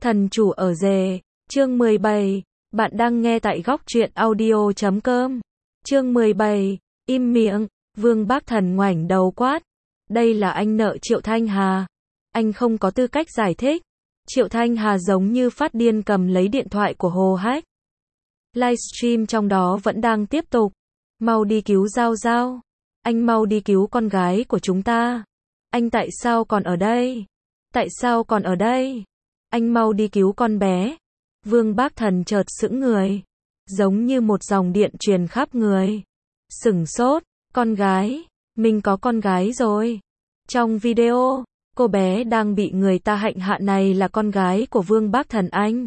Thần chủ ở rể, chương 17, bạn đang nghe tại góc truyện audio.com. Chương 17, im miệng, Vương Bác Thần ngoảnh đầu quát. Đây là anh nợ Triệu Thanh Hà. Anh không có tư cách giải thích. Triệu Thanh Hà giống như phát điên cầm lấy điện thoại của Hồ Hách. Livestream trong đó vẫn đang tiếp tục. Mau đi cứu Giao Giao. Anh mau đi cứu con gái của chúng ta. Anh tại sao còn ở đây? Tại sao còn ở đây? Anh mau đi cứu con bé. Vương Bác Thần chợt sững người. Giống như một dòng điện truyền khắp người. Sửng sốt, con gái. Mình có con gái rồi. Trong video, cô bé đang bị người ta hạnh hạ này là con gái của Vương Bác Thần anh.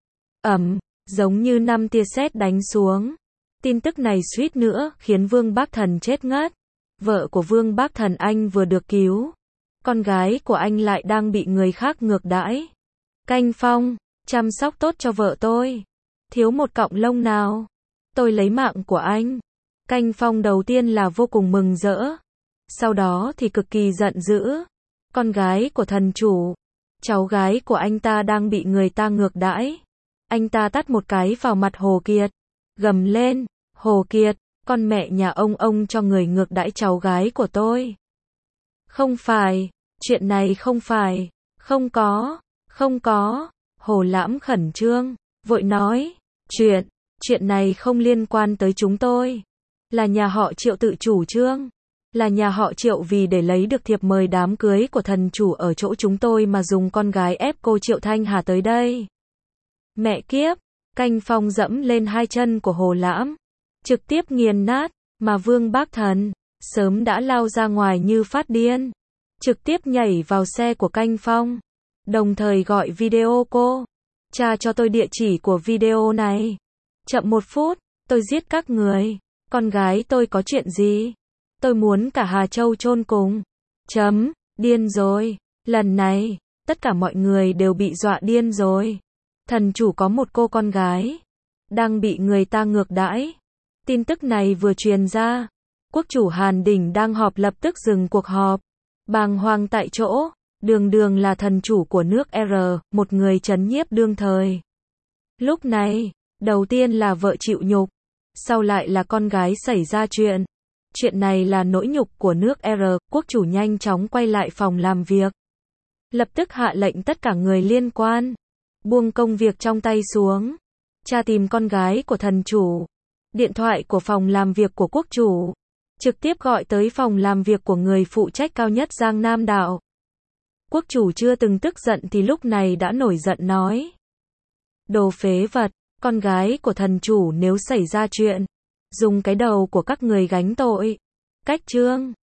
Giống như 5 tia sét đánh xuống. Tin tức này suýt nữa khiến Vương Bác Thần chết ngất. Vợ của Vương Bác Thần anh vừa được cứu. Con gái của anh lại đang bị người khác ngược đãi. Canh Phong, chăm sóc tốt cho vợ tôi. Thiếu một cọng lông nào. Tôi lấy mạng của anh. Canh Phong đầu tiên là vô cùng mừng rỡ. Sau đó thì cực kỳ giận dữ. Con gái của thần chủ. Cháu gái của anh ta đang bị người ta ngược đãi. Anh ta tát một cái vào mặt Hồ Kiệt. Gầm lên, Hồ Kiệt, con mẹ nhà ông cho người ngược đãi cháu gái của tôi. Không phải, chuyện này không phải, không có, Hồ Lãm khẩn trương, vội nói, chuyện này không liên quan tới chúng tôi. Là nhà họ Triệu tự chủ trương. Là nhà họ Triệu vì để lấy được thiệp mời đám cưới của thần chủ ở chỗ chúng tôi mà dùng con gái ép cô Triệu Thanh Hà tới đây. Mẹ kiếp, Canh Phong dẫm lên hai chân của Hồ Lãm, trực tiếp nghiền nát, mà Vương Bác Thần sớm đã lao ra ngoài như phát điên, trực tiếp nhảy vào xe của Canh Phong, đồng thời gọi video cô. Tra cho tôi địa chỉ của video này. Chậm 1 phút, tôi giết các người. Con gái tôi có chuyện gì? Tôi muốn cả Hà Châu chôn cùng. Điên rồi. Lần này, tất cả mọi người đều bị dọa điên rồi. Thần chủ có một cô con gái đang bị người ta ngược đãi. Tin tức này vừa truyền ra, quốc chủ Hàn Đình đang họp lập tức dừng cuộc họp. Bàng hoàng tại chỗ, đường là thần chủ của nước R, một người trấn nhiếp đương thời. Lúc này, đầu tiên là vợ chịu nhục, sau lại là con gái xảy ra chuyện. Chuyện này là nỗi nhục của nước R, quốc chủ nhanh chóng quay lại phòng làm việc. Lập tức hạ lệnh tất cả người liên quan buông công việc trong tay xuống, tra tìm con gái của thần chủ. Điện thoại của phòng làm việc của quốc chủ trực tiếp gọi tới phòng làm việc của người phụ trách cao nhất Giang Nam Đạo. Quốc chủ chưa từng tức giận thì lúc này đã nổi giận nói: Đồ phế vật, con gái của thần chủ nếu xảy ra chuyện, dùng cái đầu của các người gánh tội. Cách chương